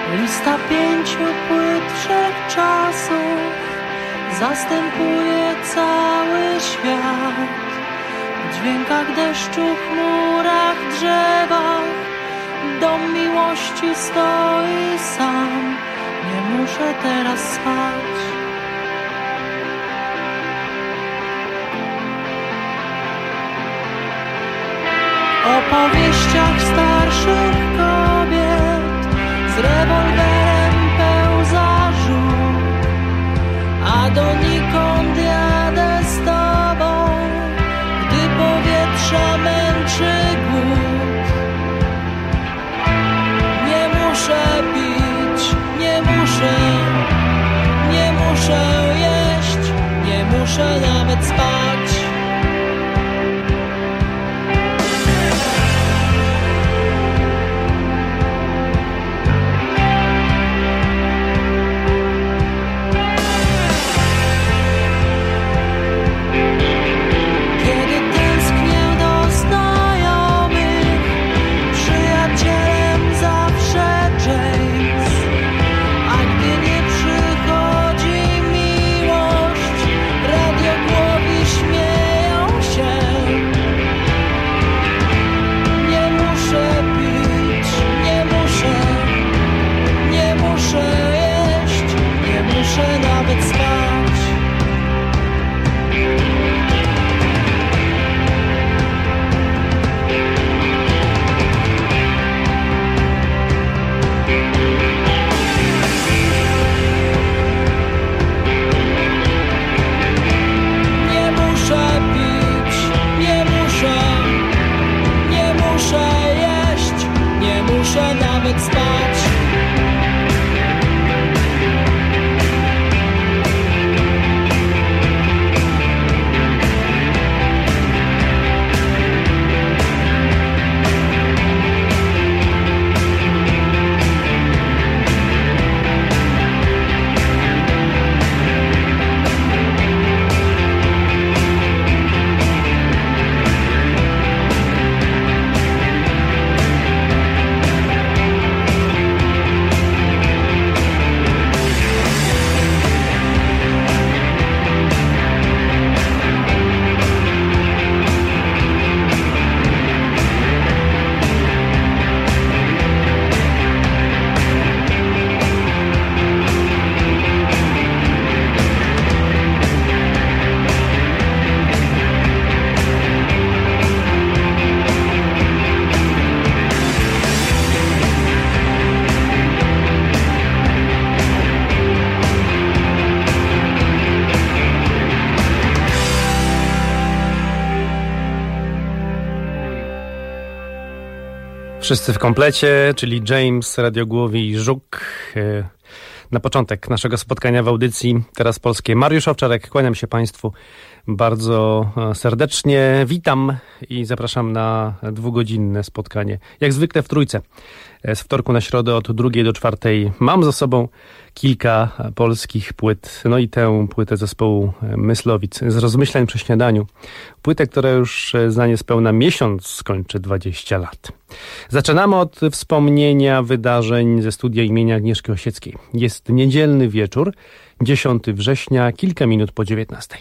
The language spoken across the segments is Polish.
Lista 5 płyt wszechczasów zastępuje cały świat. W dźwiękach deszczu, chmurach, drzewach dom miłości stoi sam. Nie muszę teraz spać. Opowieściach starszych kobiet z rewolwerem pełza żółk, a donikąd jadę z tobą, gdy powietrza męczy głód. Nie muszę pić, nie muszę jeść, nie muszę nawet spać. Wszyscy w komplecie, czyli James, Radiogłowi i Żuk. Na początek naszego spotkania w audycji Teraz Polskie. Mariusz Owczarek, kłaniam się Państwu bardzo serdecznie. Witam i zapraszam na 2-godzinne spotkanie. Jak zwykle w trójce. Z wtorku na środę od 2 do 4 mam za sobą kilka polskich płyt. No i tę płytę zespołu Myslowic z rozmyślań przy śniadaniu. Płytę, która już za niespełna miesiąc skończy 20 lat. Zaczynamy od wspomnienia wydarzeń ze studia imienia Agnieszki Osieckiej. Jest niedzielny wieczór, 10 września, kilka minut po 19.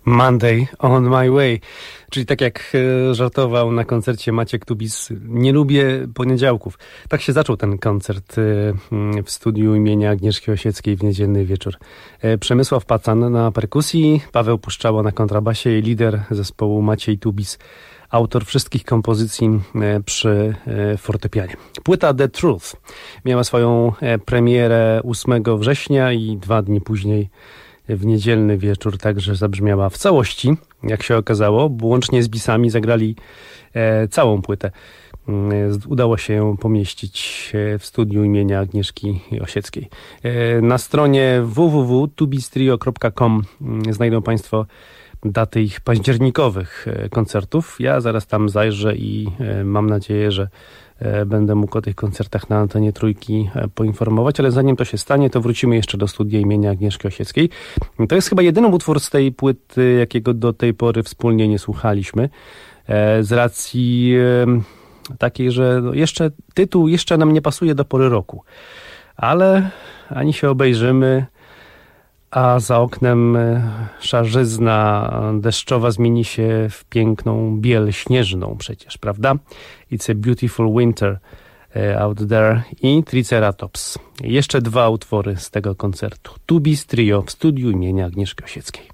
Monday on my way. Czyli tak jak żartował na koncercie Maciek Tubis, nie lubię poniedziałków. Tak się zaczął ten koncert w studiu imienia Agnieszki Osieckiej w niedzielny wieczór. Przemysław Pacan na perkusji, Paweł Puszczało na kontrabasie i lider zespołu Maciej Tubis, autor wszystkich kompozycji przy fortepianie. Płyta The Truth miała swoją premierę 8 września i 2 dni później w niedzielny wieczór także zabrzmiała w całości, jak się okazało, bo łącznie z bisami zagrali całą płytę. Udało się ją pomieścić w studiu imienia Agnieszki Osieckiej. Na stronie www.tubistrio.com znajdą Państwo daty ich październikowych koncertów. Ja zaraz tam zajrzę i mam nadzieję, że będę mógł o tych koncertach na antenie Trójki poinformować, ale zanim to się stanie, to wrócimy jeszcze do studia imienia Agnieszki Osieckiej. To jest chyba jedyny utwór z tej płyty, jakiego do tej pory wspólnie nie słuchaliśmy. Z racji takiej, że tytuł jeszcze nam nie pasuje do pory roku. Ale ani się obejrzymy, a za oknem szarzyzna deszczowa zmieni się w piękną biel śnieżną przecież, prawda? It's a beautiful winter out there i Triceratops. Jeszcze 2 utwory z tego koncertu. Tubis Trio w studiu imienia Agnieszki Osieckiej.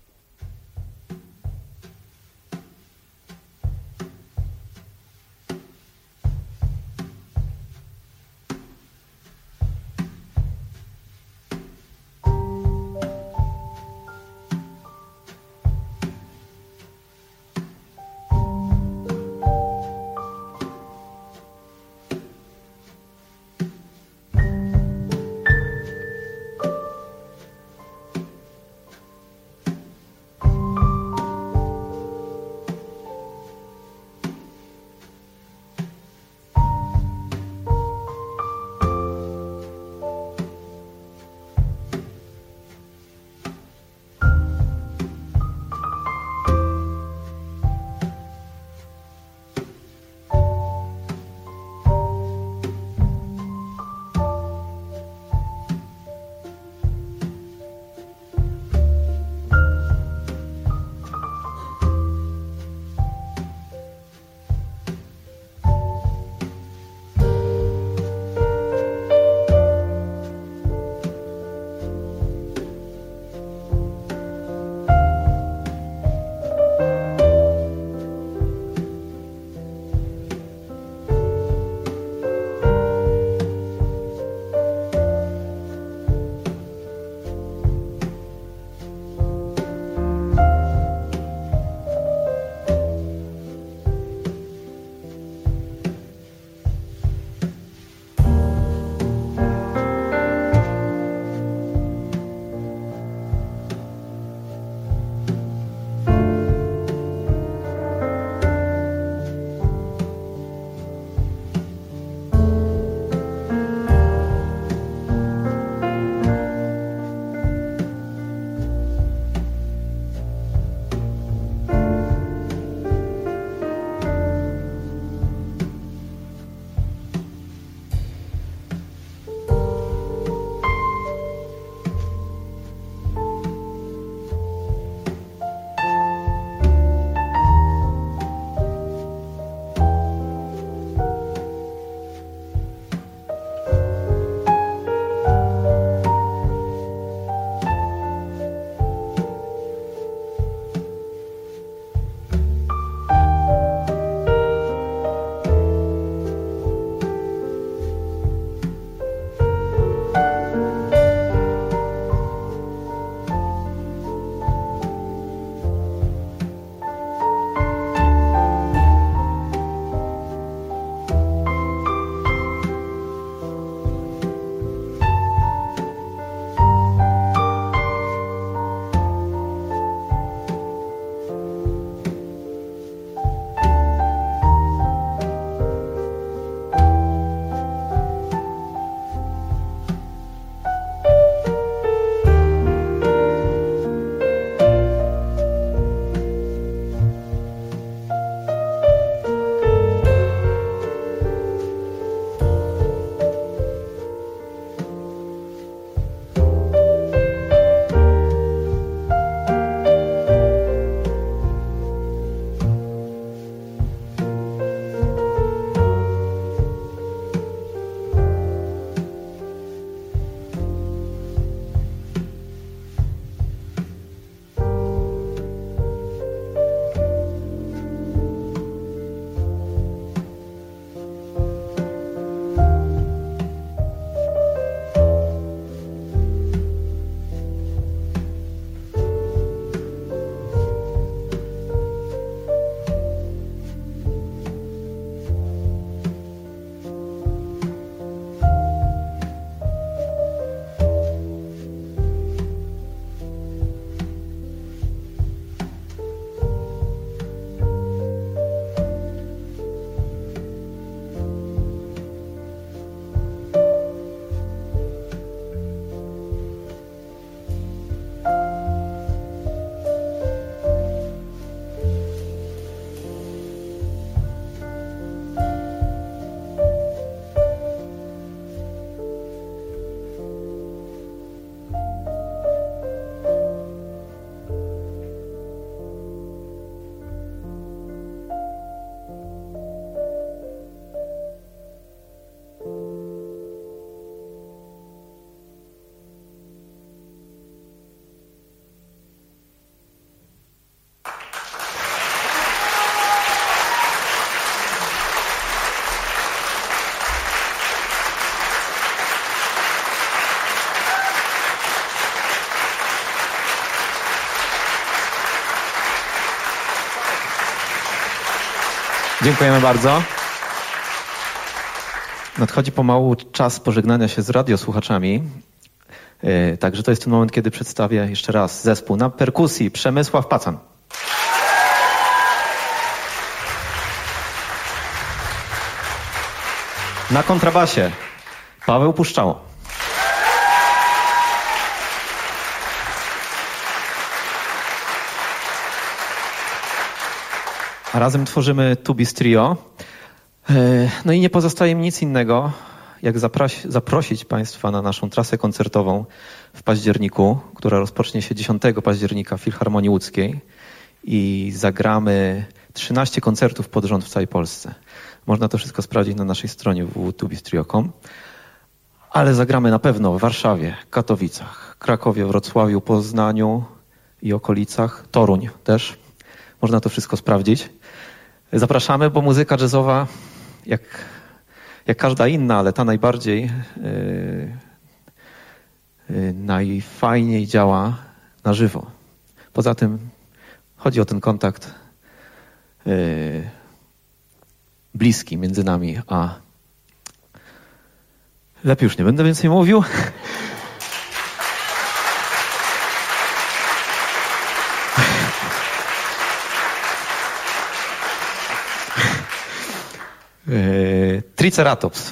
Dziękujemy bardzo. Nadchodzi pomału czas pożegnania się z radiosłuchaczami. Także to jest ten moment, kiedy przedstawię jeszcze raz zespół na perkusji Przemysław Pacan. Na kontrabasie Paweł Puszczało. A razem tworzymy Tubis Trio. No i nie pozostaje mi nic innego, jak zaprosić Państwa na naszą trasę koncertową w październiku, która rozpocznie się 10 października w Filharmonii Łódzkiej i zagramy 13 koncertów pod rząd w całej Polsce. Można to wszystko sprawdzić na naszej stronie www.tubistrio.com. Ale zagramy na pewno w Warszawie, Katowicach, Krakowie, Wrocławiu, Poznaniu i okolicach, Toruń też. Można to wszystko sprawdzić. Zapraszamy, bo muzyka jazzowa, jak każda inna, ale ta najbardziej najfajniej działa na żywo. Poza tym chodzi o ten kontakt bliski między nami, a lepiej już nie będę więcej mówił. Triceratops.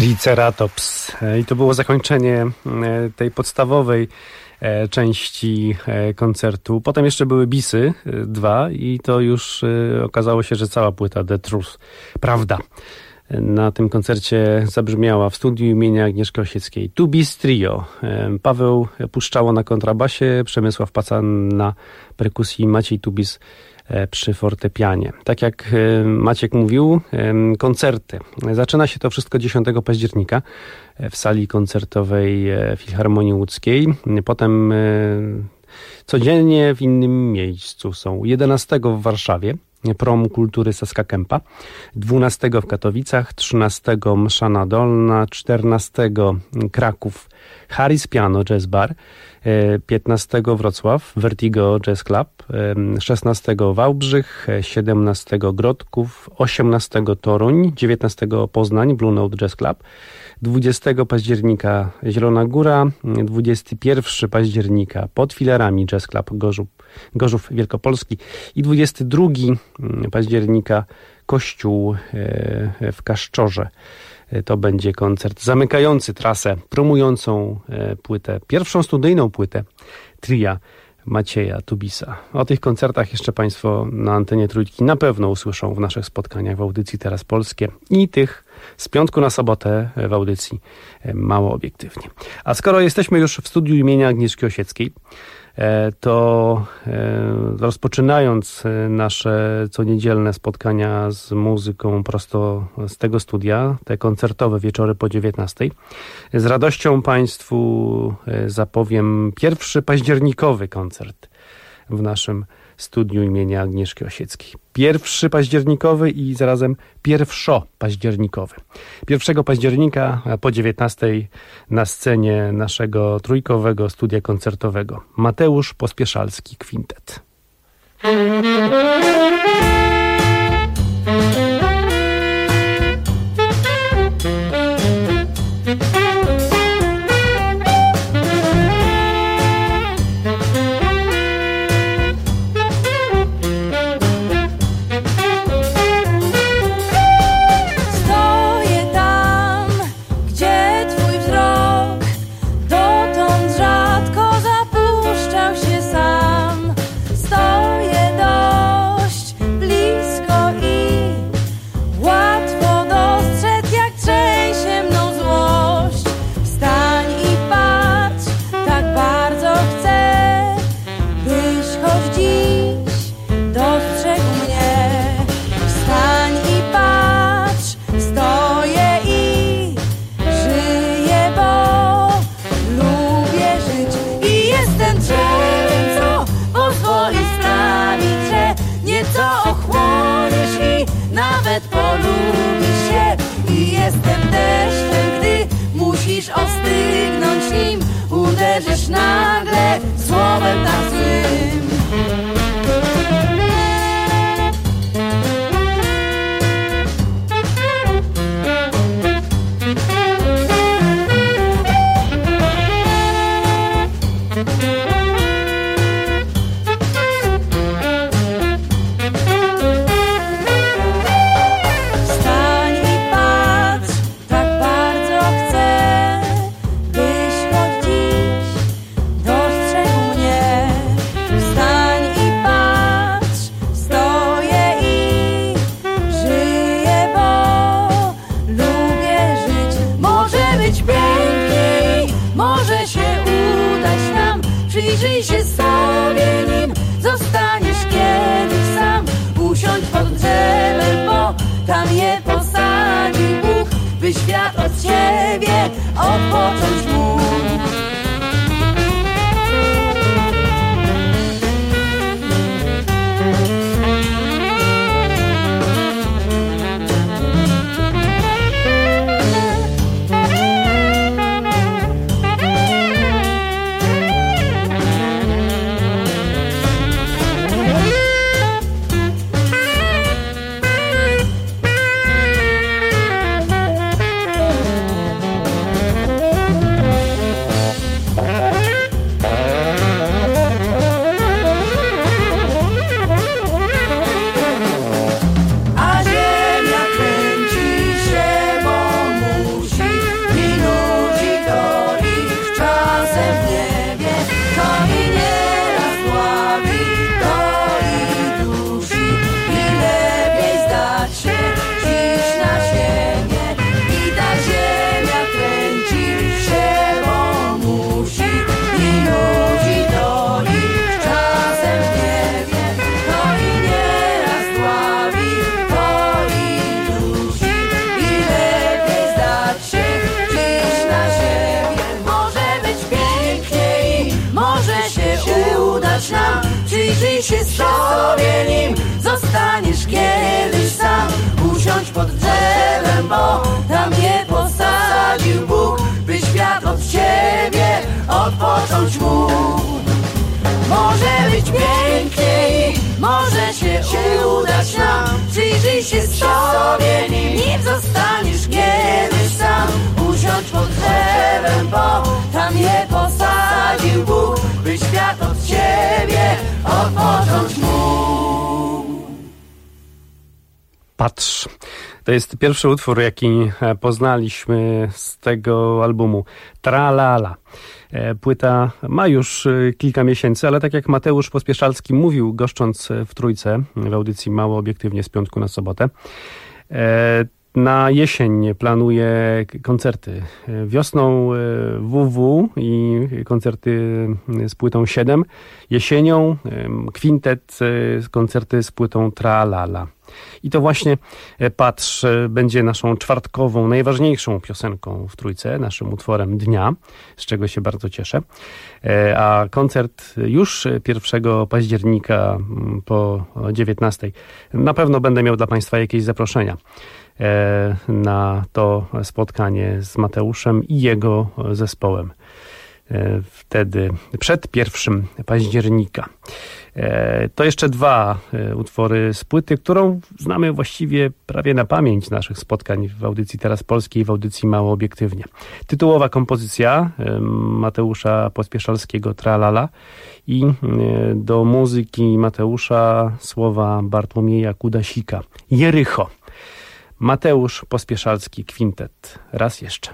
Triceratops. I to było zakończenie tej podstawowej części koncertu. Potem jeszcze były bisy, 2 i to już okazało się, że cała płyta The Truth, prawda, na tym koncercie zabrzmiała w studiu imienia Agnieszki Osieckiej. Tubis Trio. Paweł Puszczało na kontrabasie, Przemysław Pacan na perkusji, Maciej Tubis przy fortepianie. Tak jak Maciek mówił, koncerty. Zaczyna się to wszystko 10 października w sali koncertowej Filharmonii Łódzkiej. Potem codziennie w innym miejscu są. 11 w Warszawie, Prom Kultury Saska Kępa, 12 w Katowicach, 13 Mszana Dolna, 14 Kraków, Harris Piano Jazz Bar, 15 Wrocław, Vertigo Jazz Club, 16 Wałbrzych, 17 Grodków, 18 Toruń, 19 Poznań, Blue Note Jazz Club, 20 października Zielona Góra, 21 października pod Filarami Jazz Club Gorzów Wielkopolski i 22 października Kościół w Kaszczorze. To będzie koncert zamykający trasę, promującą płytę, pierwszą studyjną płytę tria Macieja Tubisa. O tych koncertach jeszcze Państwo na antenie Trójki na pewno usłyszą w naszych spotkaniach w audycji Teraz Polskie i tych z piątku na sobotę w audycji Mało Obiektywnie. A skoro jesteśmy już w studiu imienia Agnieszki Osieckiej, to rozpoczynając nasze coniedzielne spotkania z muzyką prosto z tego studia, te koncertowe wieczory po 19, z radością Państwu zapowiem pierwszy październikowy koncert w naszym studiu imienia Agnieszki Osieckiej. Pierwszy październikowy i zarazem pierwszopaździernikowy. 1 października po 19 na scenie naszego trójkowego studia koncertowego Mateusz Pospieszalski Kwintet. Ostygnąć nim, uderzysz nagle słowem tak złym. Przyjrzyj się sobie, nim zostaniesz kiedyś sam. Usiądź pod drzewem, bo tam je posadził Bóg, by świat od ciebie odpocząć mógł. się sobie nim, zostaniesz kiedyś sam. Usiądź pod drzewem, bo tam je posadził Bóg, by świat od ciebie odpocząć mógł. Może być pięknie i może się udać nam. Przyjrzyj się sobie nim, zostaniesz kiedyś sam. Usiądź pod drzewem, bo tam je posadził Bóg, by świat od ciebie odpocząć mógł. Patrz. To jest pierwszy utwór, jaki poznaliśmy z tego albumu. Tra-la-la. Płyta ma już kilka miesięcy, ale tak jak Mateusz Pospieszalski mówił, goszcząc w Trójce, w audycji Mało Obiektywnie z piątku na sobotę, na jesień planuje koncerty. Wiosną WW i koncerty z płytą 7. Jesienią kwintet, koncerty z płytą Tra-la-la. I to właśnie Patrz będzie naszą czwartkową, najważniejszą piosenką w Trójce, naszym utworem dnia, z czego się bardzo cieszę. A koncert już 1 października po 19. Na pewno będę miał dla Państwa jakieś zaproszenia na to spotkanie z Mateuszem i jego zespołem. Wtedy przed 1 października. To jeszcze 2 utwory z płyty, którą znamy właściwie prawie na pamięć naszych spotkań w audycji Teraz Polskiej, w audycji Mało Obiektywnie. Tytułowa kompozycja Mateusza Pospieszalskiego Tra-la-la i do muzyki Mateusza słowa Bartłomieja Kudasika. Jericho. Mateusz Pospieszalski Kwintet. Raz jeszcze.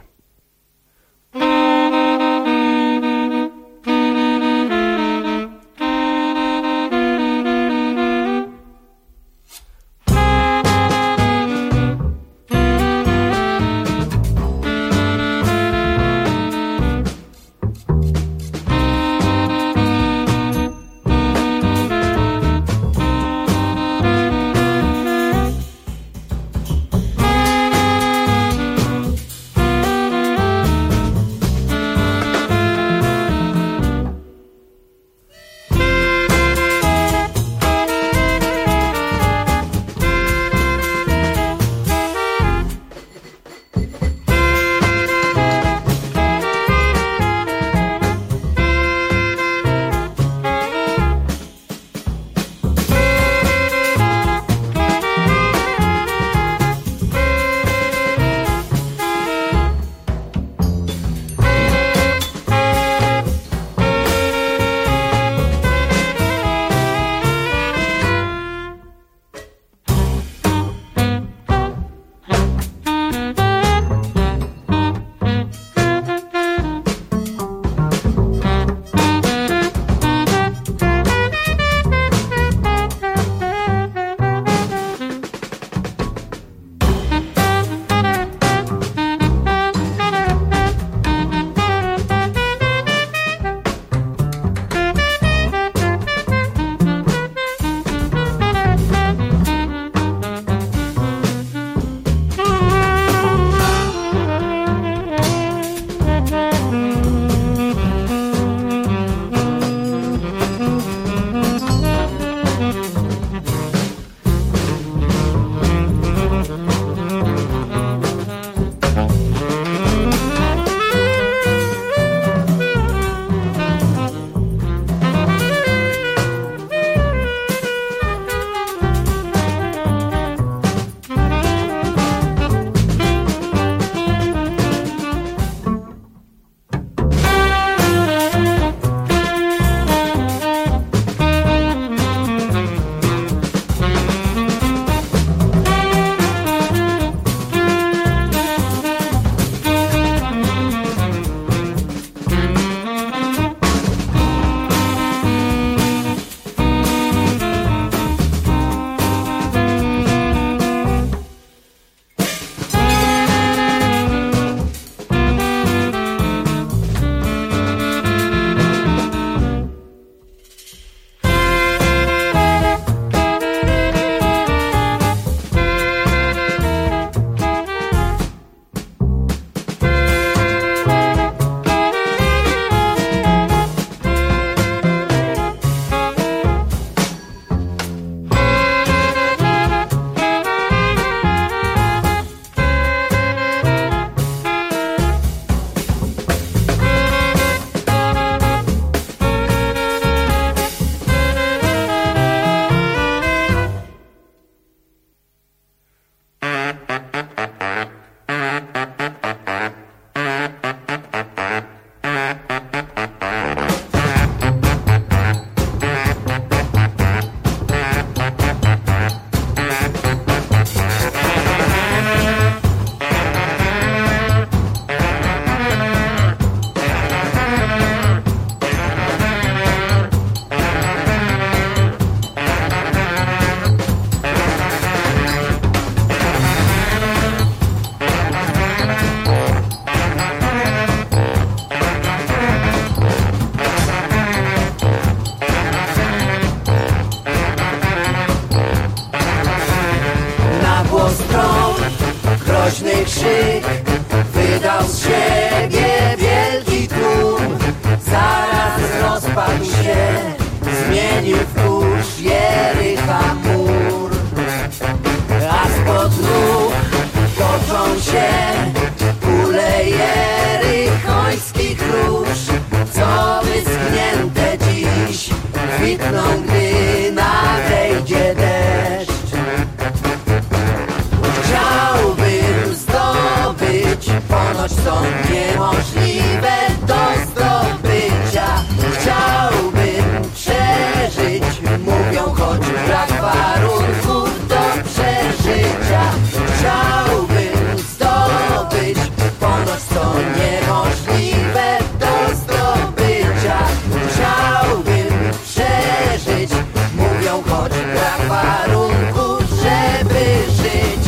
Wyrwał z siebie wielki tłum, zaraz rozpadł się, zmienił w kurz Jericha mur. A spod nóg toczą się kule jerychońskich róż, co wyschnięte dziś kwitną, gdy nadejdzie deszcz. Chciałbym zdobyć, ponoć są niemożliwe do zdobycia. Chciałbym przeżyć, mówią, choć brak warunków do przeżycia. Chciałbym zdobyć, ponoć są niemożliwe do zdobycia. Chciałbym przeżyć, mówią, choć brak warunków, żeby żyć.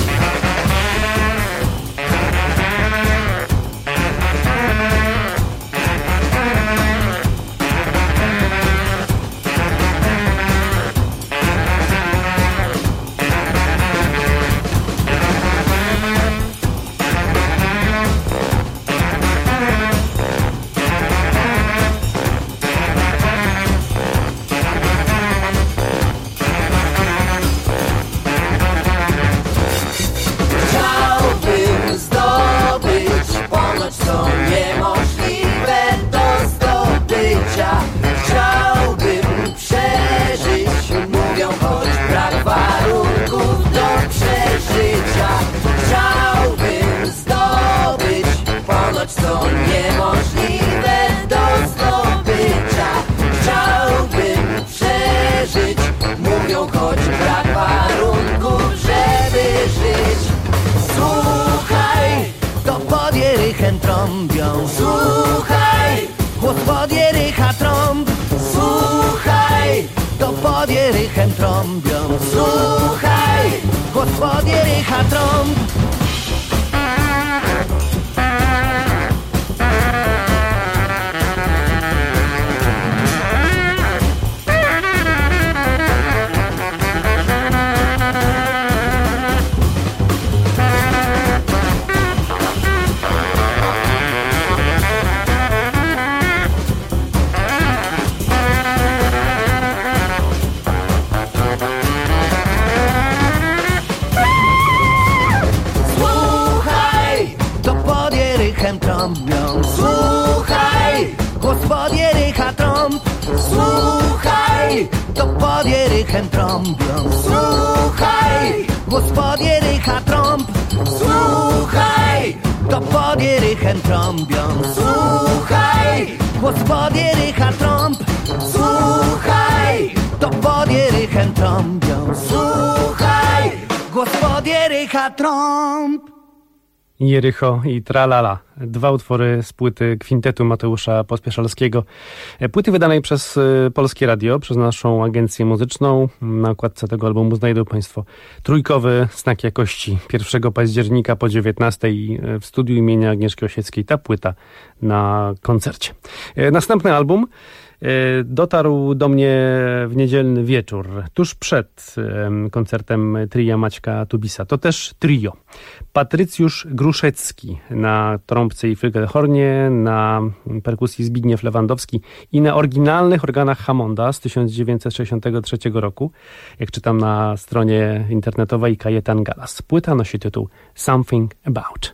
Chciałbym zdobyć, ponoć są niemożliwe do zdobycia. Chciałbym przeżyć, mówią, choć brak warunków do przeżycia. Chciałbym zdobyć, ponoć są niemożliwe do zdobycia. Chciałbym przeżyć, mówią, choć brak warunków, żeby żyć. Słuchaj, to pod Jerychem trąbią. Słuchaj, głos pod Jerycha trąb. Słuchaj, to pod Jerychem trąbią. Słuchaj, głos pod Jerycha trąb. Słuchaj, to pod Jerychem trąbią. Słuchaj, głos pod Jerycha trąb. Słuchaj, to pod Jerychem trąbią. Słuchaj, głos pod Jerycha trąb. Słuchaj, to pod Jerychem trąbią. Słuchaj, głos pod Jerycha trąb. Słuchaj, to pod Jerychem trąbią. Słuchaj, głos pod Jerycha trąb. Jericho i Tralala. Dwa utwory z płyty kwintetu Mateusza Pospieszalskiego. Płyty wydanej przez Polskie Radio, przez naszą agencję muzyczną. Na okładce tego albumu znajdą Państwo trójkowy znak jakości. 1 października po 19 w studiu imienia Agnieszki Osieckiej ta płyta na koncercie. Następny album dotarł do mnie w niedzielny wieczór, tuż przed koncertem tria Maćka Tubisa. To też trio. Patrycjusz Gruszecki na trąbce i flygelhornie, na perkusji Zbigniew Lewandowski i na oryginalnych organach Hammonda z 1963 roku, jak czytam na stronie internetowej, Kajetan Galas. Płyta nosi tytuł Something About.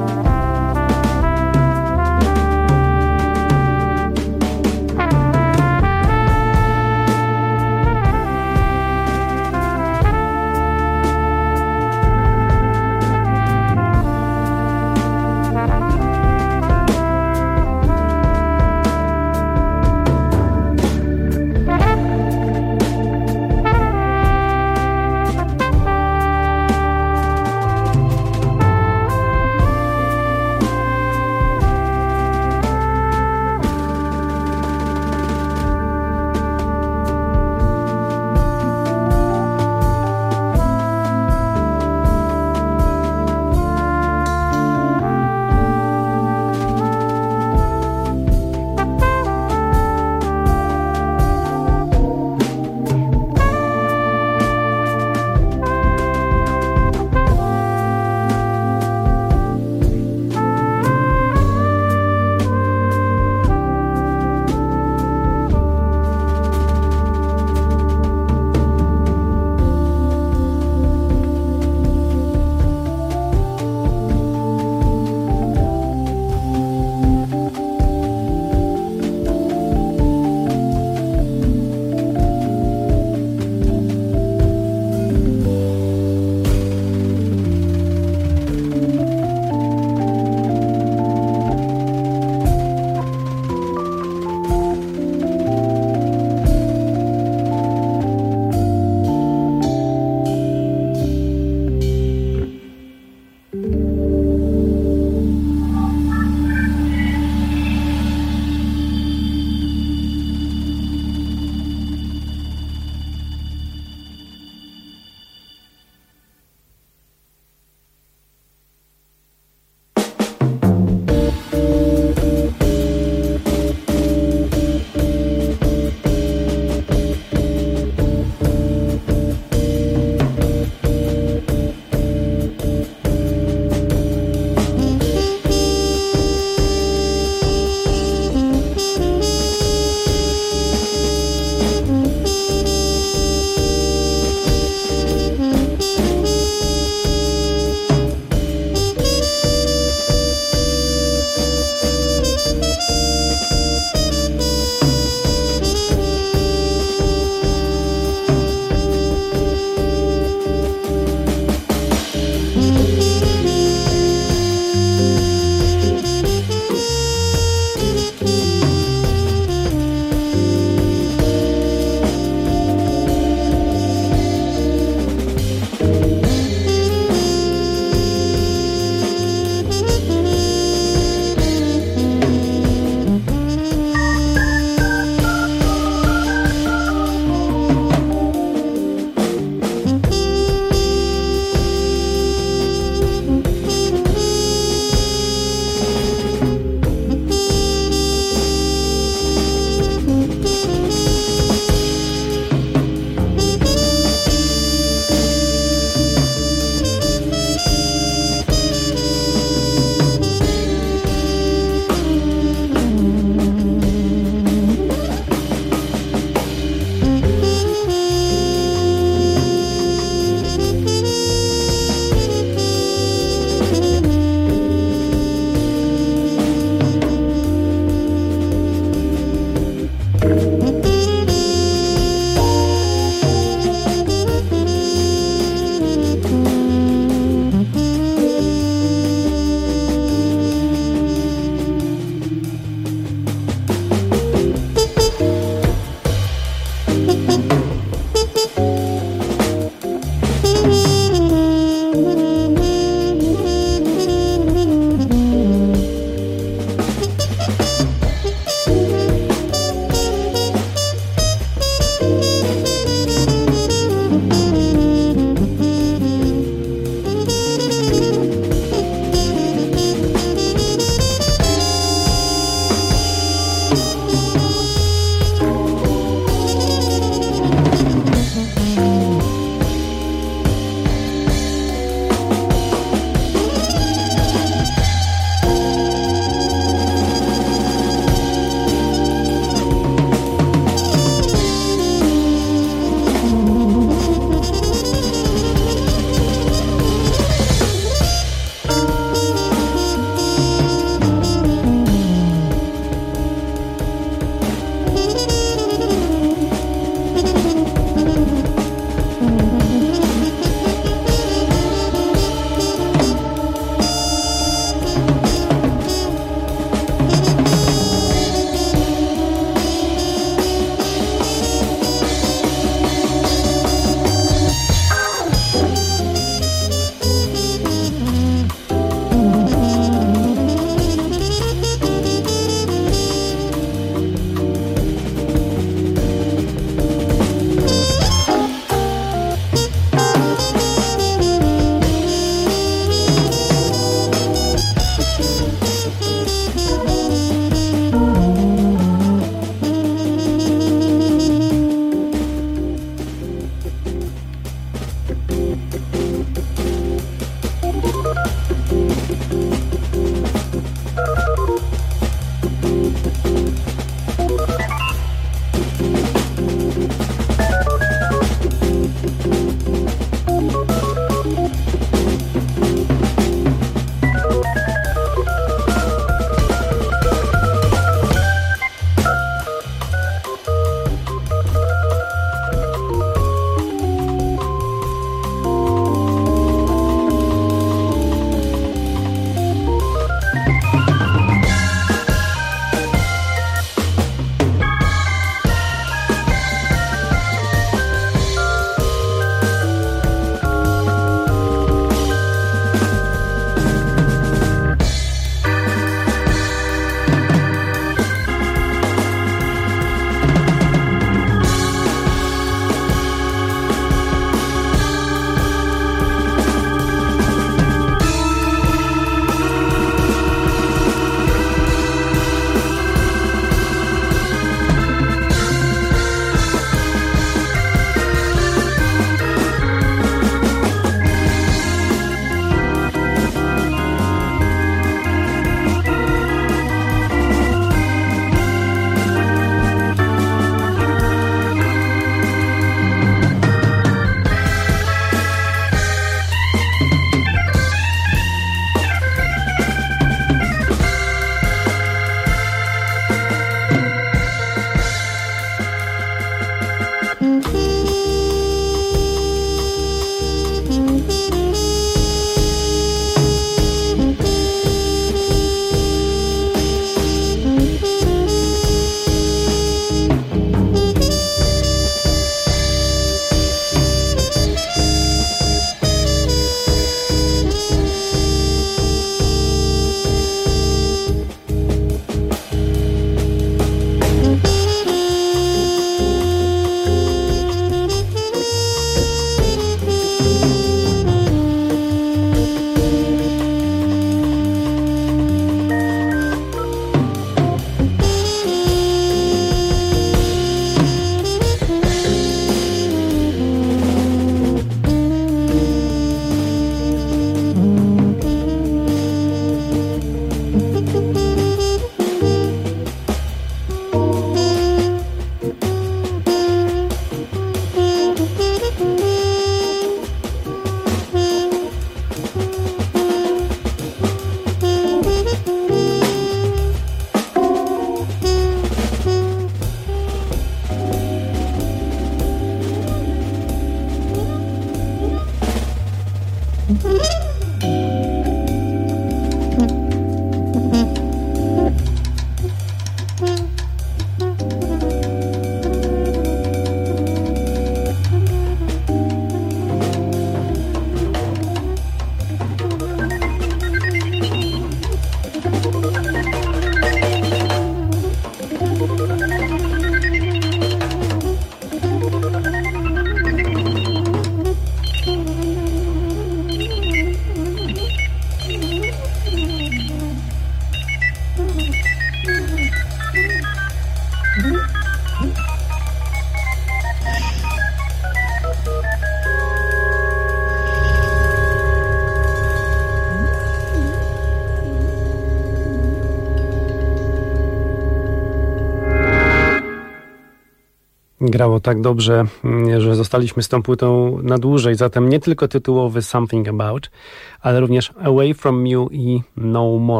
grało tak dobrze, że zostaliśmy z tą płytą na dłużej. Zatem nie tylko tytułowy Something About, ale również Away From You i No More.